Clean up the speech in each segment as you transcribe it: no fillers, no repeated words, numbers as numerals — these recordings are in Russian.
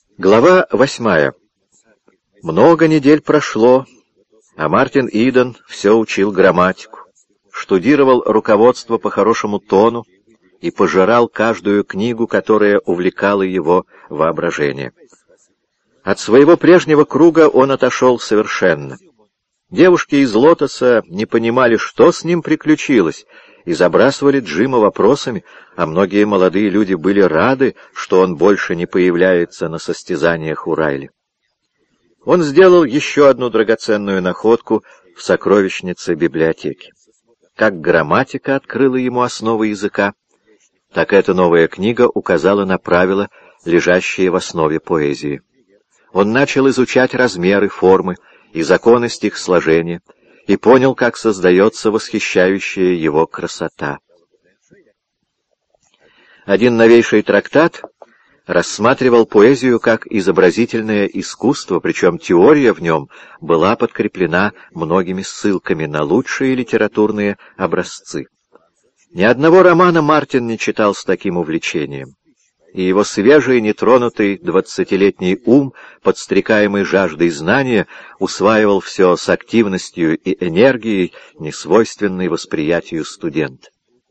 Глава 8. Много недель прошло, а Мартин Иден все учил грамматику, штудировал руководство по хорошему тону и пожирал каждую книгу, которая увлекала его воображение. От своего прежнего круга он отошел совершенно. Девушки из Лотоса не понимали, что с ним приключилось, и забрасывали Джима вопросами, а многие молодые люди были рады, что он больше не появляется на состязаниях у Райли. Он сделал еще одну драгоценную находку в сокровищнице библиотеки. Как грамматика открыла ему основы языка, так эта новая книга указала на правила, лежащие в основе поэзии. Он начал изучать размеры, формы и законы стихосложения, и понял, как создается восхищающая его красота. Один новейший трактат рассматривал поэзию как изобразительное искусство, причем теория в нем была подкреплена многими ссылками на лучшие литературные образцы. Ни одного романа Мартин не читал с таким увлечением, и его свежий, нетронутый 20-летний ум, подстрекаемый жаждой знания, усваивал все с активностью и энергией, несвойственной восприятию студента.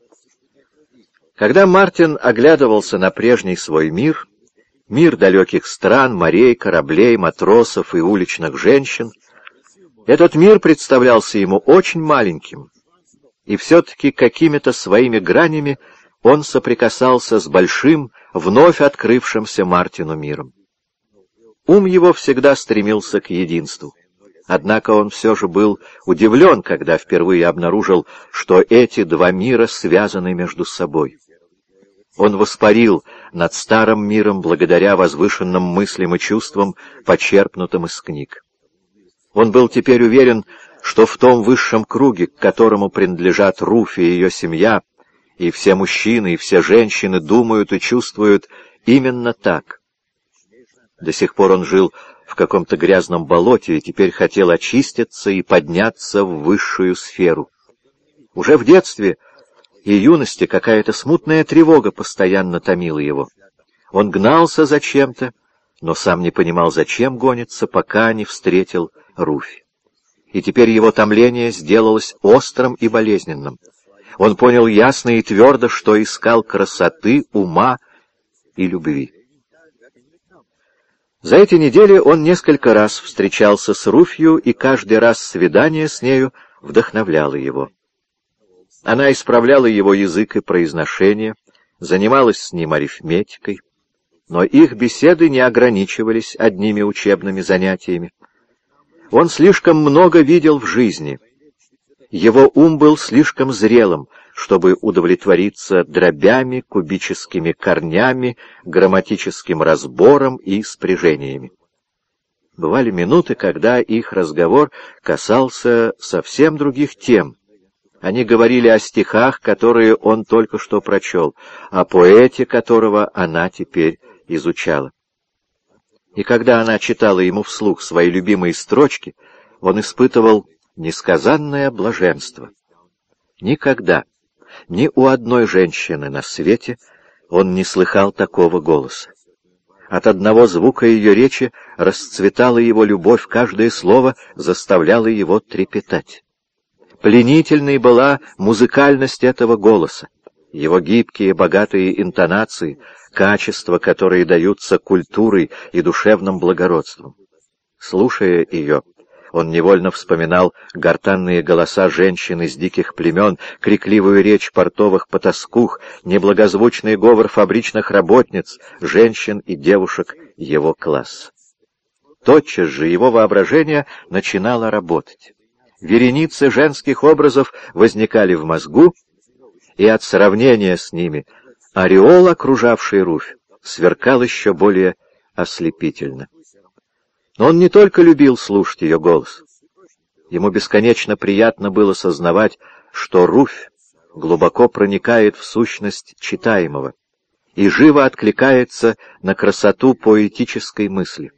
Когда Мартин оглядывался на прежний свой мир, мир далеких стран, морей, кораблей, матросов и уличных женщин, этот мир представлялся ему очень маленьким, и все-таки какими-то своими гранями он соприкасался с большим, вновь открывшимся Мартину миром. Ум его всегда стремился к единству. Однако он все же был удивлен, когда впервые обнаружил, что эти два мира связаны между собой. Он воспарил над старым миром благодаря возвышенным мыслям и чувствам, почерпнутым из книг. Он был теперь уверен, что в том высшем круге, к которому принадлежат Руфь и ее семья, и все мужчины, и все женщины думают и чувствуют именно так. До сих пор он жил в каком-то грязном болоте и теперь хотел очиститься и подняться в высшую сферу. Уже в детстве и юности какая-то смутная тревога постоянно томила его. Он гнался за чем-то, но сам не понимал, зачем гонится, пока не встретил Руфь. И теперь его томление сделалось острым и болезненным. Он понял ясно и твердо, что искал красоты, ума и любви. За эти недели он несколько раз встречался с Руфью, и каждый раз свидание с нею вдохновляло его. Она исправляла его язык и произношение, занималась с ним арифметикой, но их беседы не ограничивались одними учебными занятиями. Он слишком много видел в жизни. Его ум был слишком зрелым, чтобы удовлетвориться дробями, кубическими корнями, грамматическим разбором и спряжениями. Бывали минуты, когда их разговор касался совсем других тем. Они говорили о стихах, которые он только что прочел, о поэте, которого она теперь изучала. И когда она читала ему вслух свои любимые строчки, он испытывал несказанное блаженство. Никогда, ни у одной женщины на свете он не слыхал такого голоса. От одного звука ее речи расцветала его любовь, каждое слово заставляло его трепетать. Пленительной была музыкальность этого голоса, его гибкие, богатые интонации, качества, которые даются культурой и душевным благородством. Слушая ее, он невольно вспоминал гортанные голоса женщин из диких племен, крикливую речь портовых потаскух, неблагозвучный говор фабричных работниц, женщин и девушек его класса. Тотчас же его воображение начинало работать. Вереницы женских образов возникали в мозгу, и от сравнения с ними ореол, окружавший Руфь, сверкал еще более ослепительно. Но он не только любил слушать ее голос. Ему бесконечно приятно было сознавать, что Руфь глубоко проникает в сущность читаемого и живо откликается на красоту поэтической мысли.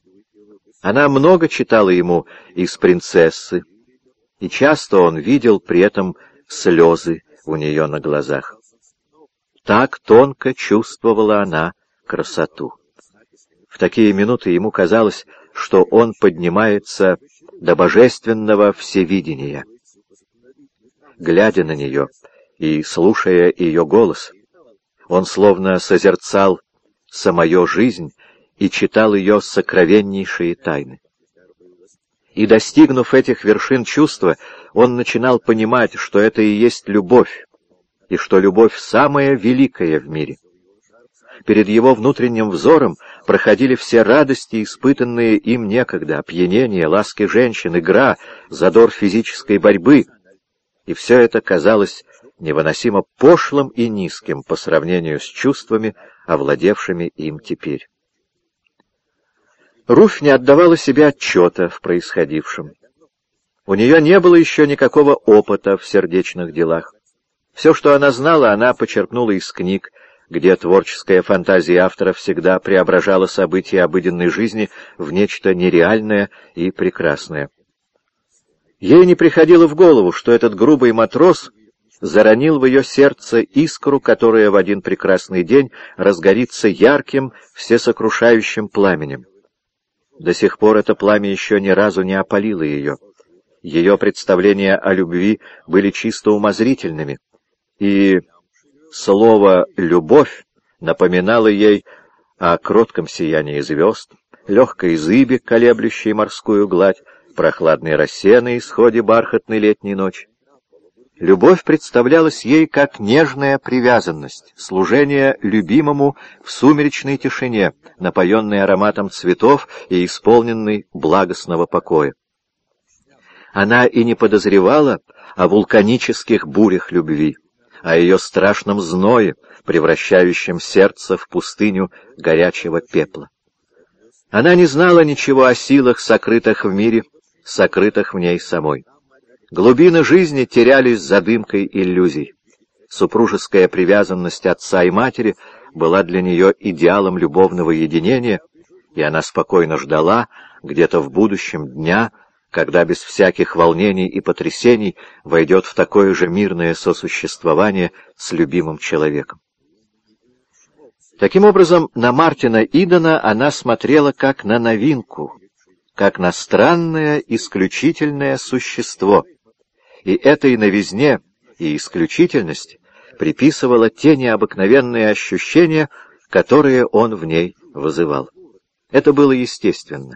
Она много читала ему из «Принцессы», и часто он видел при этом слезы у нее на глазах. Так тонко чувствовала она красоту. В такие минуты ему казалось, что он поднимается до божественного всевидения. Глядя на нее и слушая ее голос, он словно созерцал самую жизнь и читал ее сокровеннейшие тайны. И, достигнув этих вершин чувства, он начинал понимать, что это и есть любовь, и что любовь самая великая в мире. Перед его внутренним взором проходили все радости, испытанные им некогда, опьянение, ласки женщин, игра, задор физической борьбы, и все это казалось невыносимо пошлым и низким по сравнению с чувствами, овладевшими им теперь. Руфь не отдавала себе отчета в происходившем. У нее не было еще никакого опыта в сердечных делах. Все, что она знала, она почерпнула из книг, где творческая фантазия автора всегда преображала события обыденной жизни в нечто нереальное и прекрасное. Ей не приходило в голову, что этот грубый матрос заронил в ее сердце искру, которая в один прекрасный день разгорится ярким, всесокрушающим пламенем. До сих пор это пламя еще ни разу не опалило ее. Ее представления о любви были чисто умозрительными, и слово «любовь» напоминало ей о кротком сиянии звезд, легкой зыбе, колеблющей морскую гладь, прохладной росе на исходе бархатной летней ночи. Любовь представлялась ей как нежная привязанность, служение любимому в сумеречной тишине, напоенной ароматом цветов и исполненной благостного покоя. Она и не подозревала о вулканических бурях любви, о ее страшном зное, превращающем сердце в пустыню горячего пепла. Она не знала ничего о силах, сокрытых в мире, сокрытых в ней самой. Глубины жизни терялись за дымкой иллюзий. Супружеская привязанность отца и матери была для нее идеалом любовного единения, и она спокойно ждала где-то в будущем дня, когда без всяких волнений и потрясений войдет в такое же мирное сосуществование с любимым человеком. Таким образом, на Мартина Идена она смотрела как на новинку, как на странное исключительное существо, и этой новизне и исключительности приписывала те необыкновенные ощущения, которые он в ней вызывал. Это было естественно.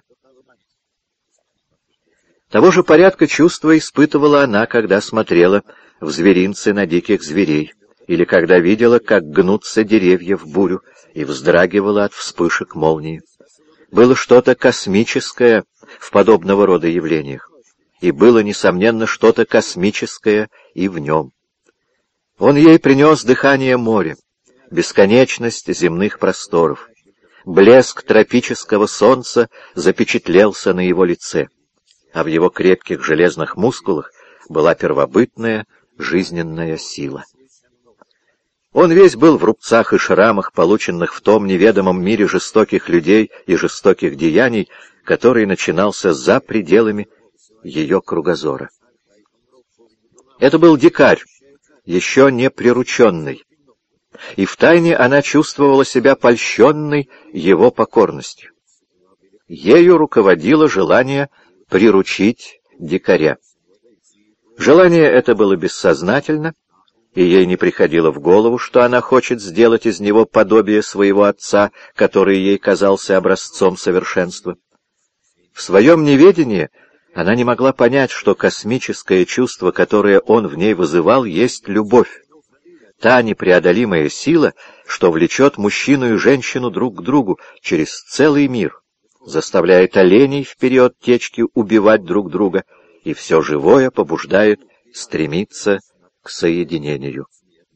Того же порядка чувства испытывала она, когда смотрела в зверинце на диких зверей, или когда видела, как гнутся деревья в бурю, и вздрагивала от вспышек молнии. Было что-то космическое в подобного рода явлениях, и было, несомненно, что-то космическое и в нем. Он ей принес дыхание моря, бесконечность земных просторов. Блеск тропического солнца запечатлелся на его лице, а в его крепких железных мускулах была первобытная жизненная сила. Он весь был в рубцах и шрамах, полученных в том неведомом мире жестоких людей и жестоких деяний, который начинался за пределами ее кругозора. Это был дикарь, еще не прирученный, и втайне она чувствовала себя польщенной его покорностью. Ею руководило желание приручить дикаря. Желание это было бессознательно, и ей не приходило в голову, что она хочет сделать из него подобие своего отца, который ей казался образцом совершенства. В своем неведении она не могла понять, что космическое чувство, которое он в ней вызывал, есть любовь. Та непреодолимая сила, что влечет мужчину и женщину друг к другу через целый мир, заставляет оленей вперед течки убивать друг друга, и все живое побуждает стремиться к соединению.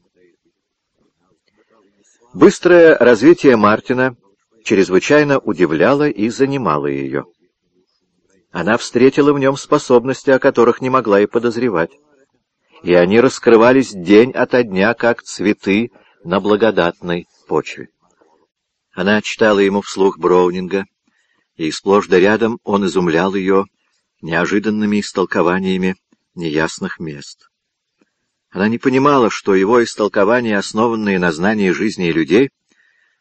Быстрое развитие Мартина чрезвычайно удивляло и занимало ее. Она встретила в нем способности, о которых не могла и подозревать, и они раскрывались день ото дня, как цветы на благодатной почве. Она читала ему вслух Броунинга, и сплошь да рядом он изумлял ее неожиданными истолкованиями неясных мест. Она не понимала, что его истолкования, основанные на знании жизни и людей,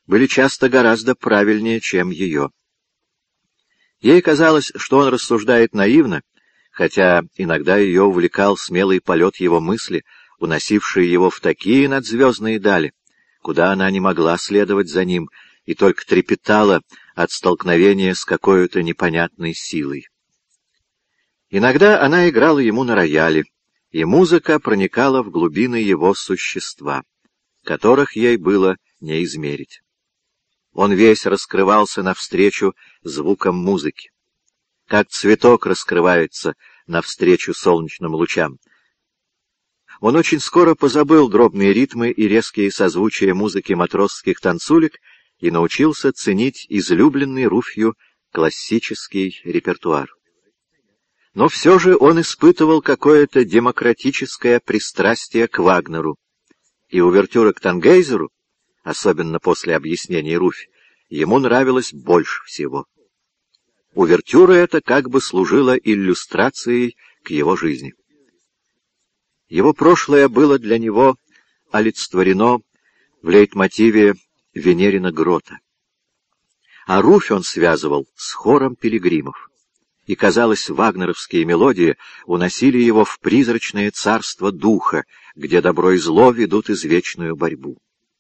были часто гораздо правильнее, чем ее. Ей казалось, что он рассуждает наивно, хотя иногда ее увлекал смелый полет его мысли, уносивший его в такие надзвездные дали, куда она не могла следовать за ним и только трепетала от столкновения с какой-то непонятной силой. Иногда она играла ему на рояле, и музыка проникала в глубины его существа, которых ей было не измерить. Он весь раскрывался навстречу звукам музыки, как цветок раскрывается навстречу солнечным лучам. Он очень скоро позабыл дробные ритмы и резкие созвучия музыки матросских танцулек и научился ценить излюбленный Руфью классический репертуар. Но все же он испытывал какое-то демократическое пристрастие к Вагнеру, и увертюра к Тангейзеру, особенно после объяснений Руфь, ему нравилось больше всего. Увертюра эта как бы служила иллюстрацией к его жизни. Его прошлое было для него олицетворено в лейтмотиве Венерина грота. А Руфь он связывал с хором пилигримов, и, казалось, вагнеровские мелодии уносили его в призрачное царство духа, где добро и зло ведут извечную борьбу.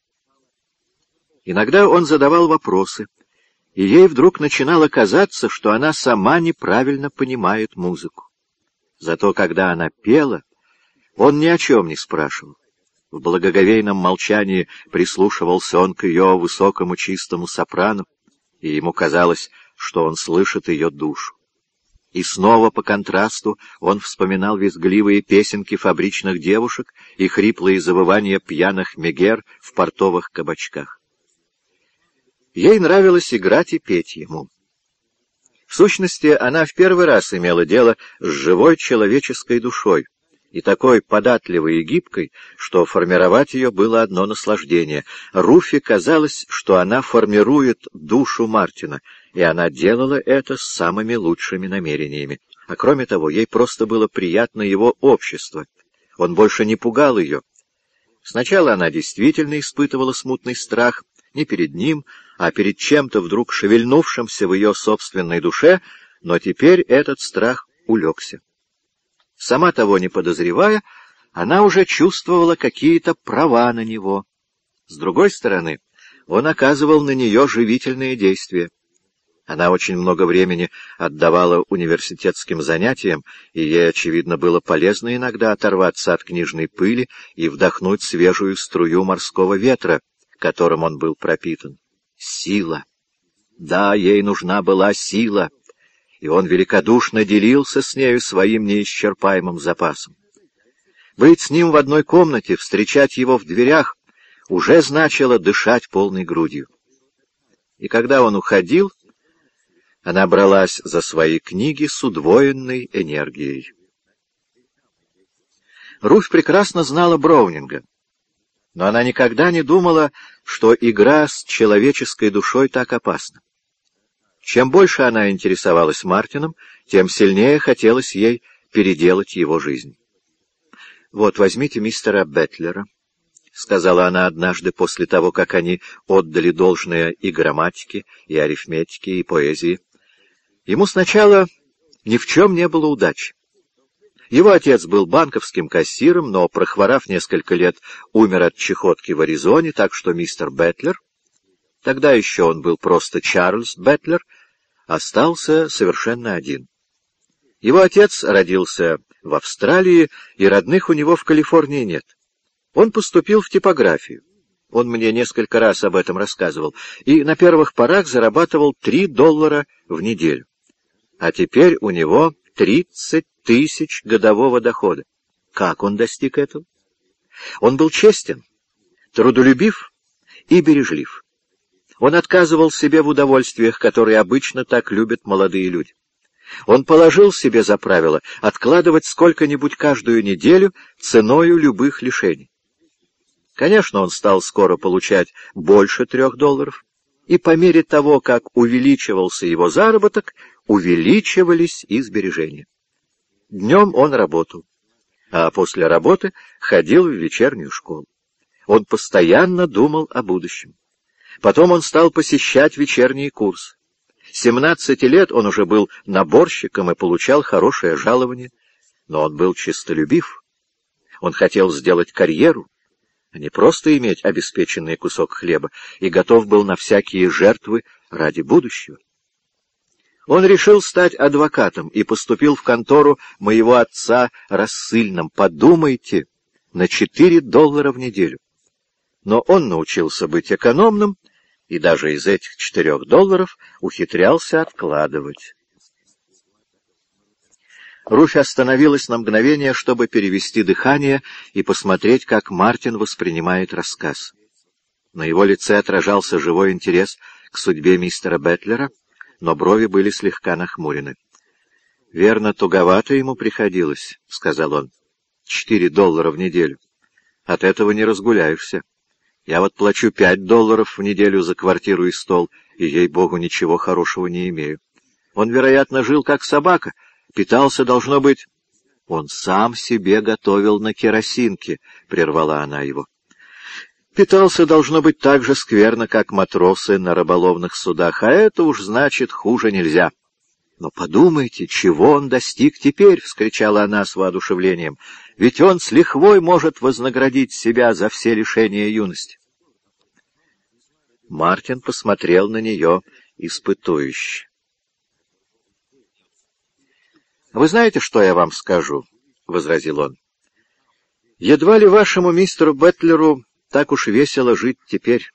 Иногда он задавал вопросы, и ей вдруг начинало казаться, что она сама неправильно понимает музыку. Зато когда она пела, он ни о чем не спрашивал. В благоговейном молчании прислушивался он к ее высокому чистому сопрану, и ему казалось, что он слышит ее душу. И снова по контрасту он вспоминал визгливые песенки фабричных девушек и хриплые завывания пьяных мегер в портовых кабачках. Ей нравилось играть и петь ему. В сущности, она в первый раз имела дело с живой человеческой душой, и такой податливой и гибкой, что формировать ее было одно наслаждение. Руфи казалось, что она формирует душу Мартина, и она делала это с самыми лучшими намерениями. А кроме того, ей просто было приятно его общество. Он больше не пугал ее. Сначала она действительно испытывала смутный страх, не перед ним, а перед чем-то вдруг шевельнувшимся в ее собственной душе, но теперь этот страх улегся. Сама того не подозревая, она уже чувствовала какие-то права на него. С другой стороны, он оказывал на нее живительные действия. Она очень много времени отдавала университетским занятиям, и ей, очевидно, было полезно иногда оторваться от книжной пыли и вдохнуть свежую струю морского ветра, которым он был пропитан. Сила. Да, ей нужна была сила, и он великодушно делился с нею своим неисчерпаемым запасом. Быть с ним в одной комнате, встречать его в дверях, уже значило дышать полной грудью. И когда он уходил, она бралась за свои книги с удвоенной энергией. Руфь прекрасно знала Браунинга, но она никогда не думала, что игра с человеческой душой так опасна. Чем больше она интересовалась Мартином, тем сильнее хотелось ей переделать его жизнь. «Вот, возьмите мистера Бетлера», — сказала она однажды после того, как они отдали должное и грамматике, и арифметике, и поэзии. Ему сначала ни в чем не было удачи. Его отец был банковским кассиром, но, прохворав несколько лет, умер от чахотки в Аризоне, так что мистер Бетлер, тогда еще он был просто Чарльз Бетлер, остался совершенно один. Его отец родился в Австралии, и родных у него в Калифорнии нет. Он поступил в типографию. Он мне несколько раз об этом рассказывал, и на первых порах зарабатывал $3 в неделю. А теперь у него 30 тысяч годового дохода. Как он достиг этого? Он был честен, трудолюбив и бережлив. Он отказывал себе в удовольствиях, которые обычно так любят молодые люди. Он положил себе за правило откладывать сколько-нибудь каждую неделю ценою любых лишений. Конечно, он стал скоро получать больше $3, и по мере того, как увеличивался его заработок, увеличивались и сбережения. Днем он работал, а после работы ходил в вечернюю школу. Он постоянно думал о будущем. Потом он стал посещать вечерние курсы. С 17 лет он уже был наборщиком и получал хорошее жалование, но он был честолюбив. Он хотел сделать карьеру, а не просто иметь обеспеченный кусок хлеба, и готов был на всякие жертвы ради будущего. Он решил стать адвокатом и поступил в контору моего отца рассыльным. Подумайте, на $4 в неделю. Но он научился быть экономным, и даже из этих $4 ухитрялся откладывать. Руфь остановилась на мгновение, чтобы перевести дыхание и посмотреть, как Мартин воспринимает рассказ. На его лице отражался живой интерес к судьбе мистера Бэтлера, но брови были слегка нахмурены. — Верно, туговато ему приходилось, — сказал он. — $4 в неделю. От этого не разгуляешься. Я вот плачу $5 в неделю за квартиру и стол, и, ей-богу, ничего хорошего не имею. Он, вероятно, жил как собака, питался, должно быть... — Он сам себе готовил на керосинке, — прервала она его. Питался, должно быть, так же скверно, как матросы на рыболовных судах, а это уж значит хуже нельзя. — Но подумайте, чего он достиг теперь, — вскричала она с воодушевлением, — ведь он с лихвой может вознаградить себя за все лишения юности. Мартин посмотрел на нее испытующе. — Вы знаете, что я вам скажу? — возразил он. — Едва ли вашему мистеру Бэтлеру так уж весело жить теперь.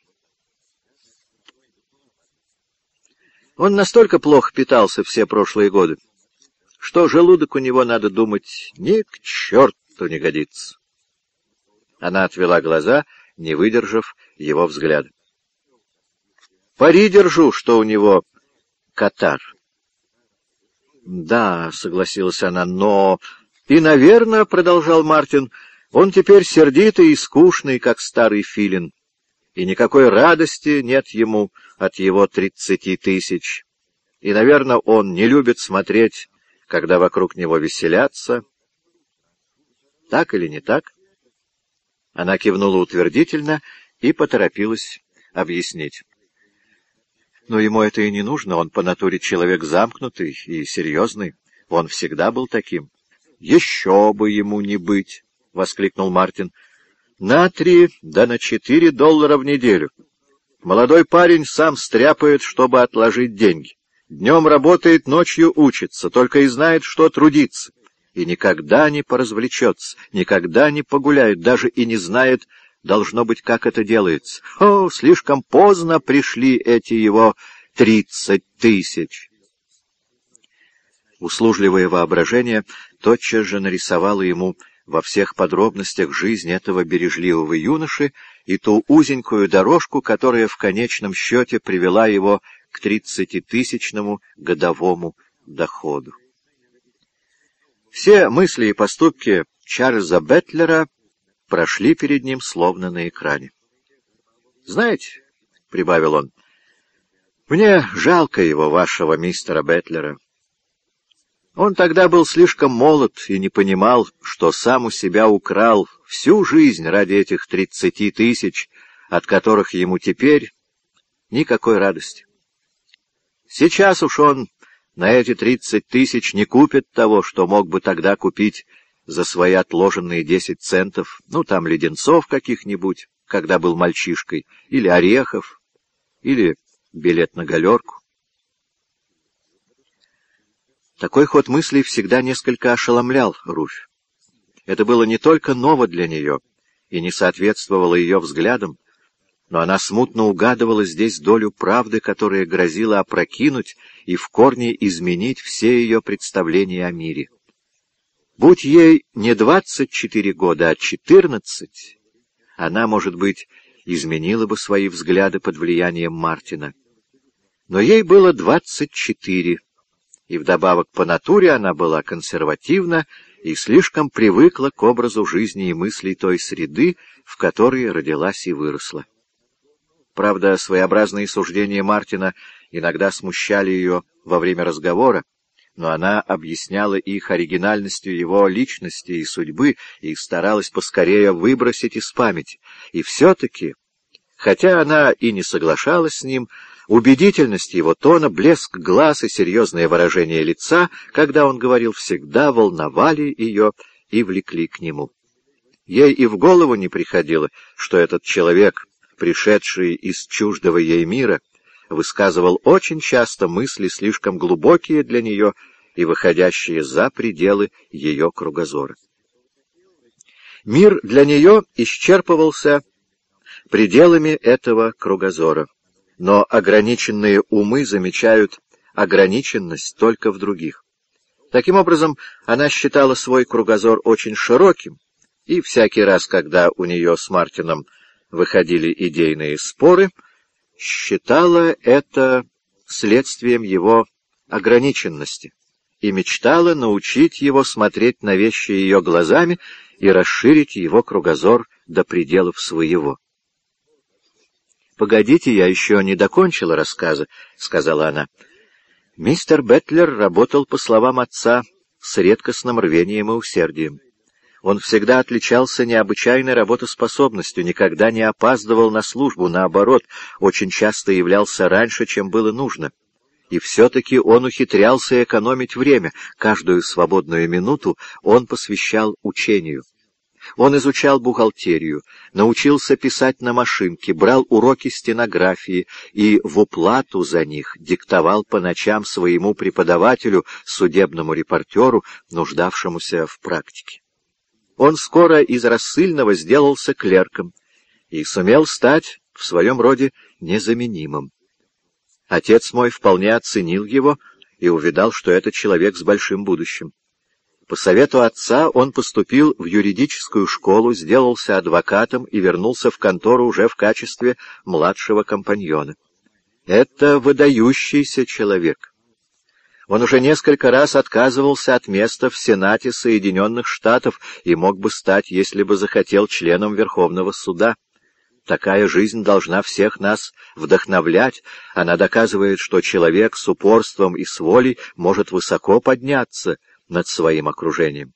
Он настолько плохо питался все прошлые годы, что желудок у него, надо думать, ни к черту не годится. Она отвела глаза, не выдержав его взгляда. Пари держу, что у него катар. Да, согласилась она, но... И, наверное, продолжал Мартин, он теперь сердитый и скучный, как старый филин. И никакой радости нет ему от его 30 тысяч. И, наверное, он не любит смотреть, когда вокруг него веселятся. Так или не так? Она кивнула утвердительно и поторопилась объяснить. Но ему это и не нужно, он по натуре человек замкнутый и серьезный. Он всегда был таким. — Еще бы ему не быть! — воскликнул Мартин. — На 3, да на $4 в неделю. Молодой парень сам стряпает, чтобы отложить деньги. Днем работает, ночью учится, только и знает, что трудиться. И никогда не поразвлечется, никогда не погуляет, даже и не знает, должно быть, как это делается. О, слишком поздно пришли эти его 30 тысяч. Услужливое воображение тотчас же нарисовало ему во всех подробностях жизнь этого бережливого юноши и ту узенькую дорожку, которая в конечном счете привела его к 30-тысячному годовому доходу. Все мысли и поступки Чарльза Бэтлера прошли перед ним словно на экране. «Знаете, — прибавил он, — мне жалко его, вашего мистера Бэтлера. Он тогда был слишком молод и не понимал, что сам у себя украл всю жизнь ради этих 30 тысяч, от которых ему теперь никакой радости. Сейчас уж он на эти 30 тысяч не купит того, что мог бы тогда купить за свои отложенные 10 центов, ну, там, леденцов каких-нибудь, когда был мальчишкой, или орехов, или билет на галерку. Такой ход мыслей всегда несколько ошеломлял Руфь. Это было не только ново для нее и не соответствовало ее взглядам, но она смутно угадывала здесь долю правды, которая грозила опрокинуть и в корне изменить все ее представления о мире. Будь ей не 24 года, а 14, она, может быть, изменила бы свои взгляды под влиянием Мартина. Но ей было 24, и вдобавок по натуре она была консервативна и слишком привыкла к образу жизни и мыслей той среды, в которой родилась и выросла. Правда, своеобразные суждения Мартина иногда смущали ее во время разговора, но она объясняла их оригинальностью его личности и судьбы и старалась поскорее выбросить из памяти. И все-таки, Хотя она и не соглашалась с ним, убедительность его тона, блеск глаз и серьезное выражение лица, когда он говорил, всегда волновали ее и влекли к нему. Ей и в голову не приходило, что этот человек, пришедший из чуждого ей мира, высказывал очень часто мысли слишком глубокие для нее и выходящие за пределы ее кругозора. Мир для нее исчерпывался пределами этого кругозора, но ограниченные умы замечают ограниченность только в других. Таким образом, она считала свой кругозор очень широким, и всякий раз, когда у нее с Мартином выходили идейные споры, считала это следствием его ограниченности и мечтала научить его смотреть на вещи ее глазами и расширить его кругозор до пределов своего. «Погодите, я еще не докончила рассказа», — сказала она. Мистер Бэтлер работал, по словам отца, с редкостным рвением и усердием. Он всегда отличался необычайной работоспособностью, никогда не опаздывал на службу, наоборот, очень часто являлся раньше, чем было нужно. И все-таки он ухитрялся экономить время, каждую свободную минуту он посвящал учению. Он изучал бухгалтерию, научился писать на машинке, брал уроки стенографии и в уплату за них диктовал по ночам своему преподавателю, судебному репортеру, нуждавшемуся в практике. Он скоро из рассыльного сделался клерком и сумел стать в своем роде незаменимым. Отец мой вполне оценил его и увидал, что это человек с большим будущим. По совету отца он поступил в юридическую школу, сделался адвокатом и вернулся в контору уже в качестве младшего компаньона. Это выдающийся человек. Он уже несколько раз отказывался от места в Сенате Соединенных Штатов и мог бы стать, если бы захотел, членом Верховного суда. Такая жизнь должна всех нас вдохновлять. Она доказывает, что человек с упорством и с волей может высоко подняться над своим окружением.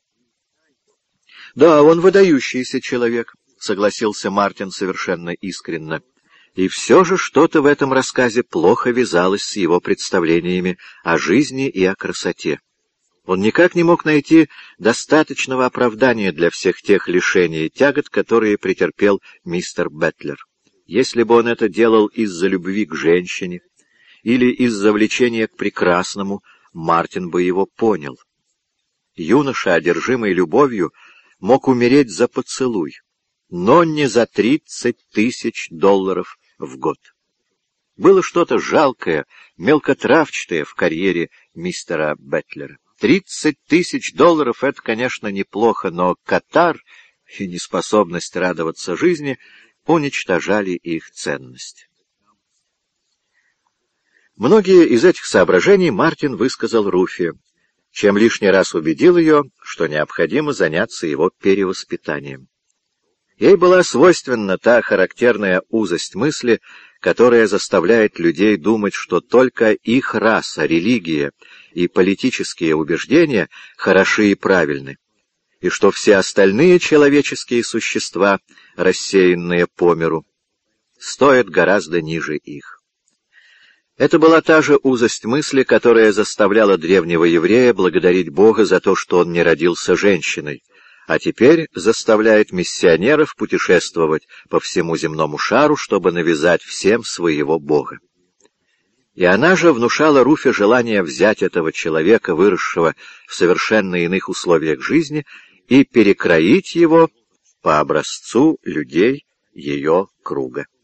«Да, он выдающийся человек», — согласился Мартин совершенно искренно. И все же что-то в этом рассказе плохо вязалось с его представлениями о жизни и о красоте. Он никак не мог найти достаточного оправдания для всех тех лишений и тягот, которые претерпел мистер Бэтлер. Если бы он это делал из-за любви к женщине или из-за влечения к прекрасному, Мартин бы его понял. Юноша, одержимый любовью, мог умереть за поцелуй, но не за $30 000 в год. Было что-то жалкое, мелкотравчатое в карьере мистера Бэтлера. $30 000 — это, конечно, неплохо, но катар и неспособность радоваться жизни уничтожали их ценность. Многие из этих соображений Мартин высказал Руфи, чем лишний раз убедил ее, что необходимо заняться его перевоспитанием. Ей была свойственна та характерная узость мысли, которая заставляет людей думать, что только их раса, религия и политические убеждения хороши и правильны, и что все остальные человеческие существа, рассеянные по миру, стоят гораздо ниже их. Это была та же узость мысли, которая заставляла древнего еврея благодарить Бога за то, что он не родился женщиной, а теперь заставляет миссионеров путешествовать по всему земному шару, чтобы навязать всем своего Бога. И она же внушала Руфе желание взять этого человека, выросшего в совершенно иных условиях жизни, и перекроить его по образцу людей ее круга.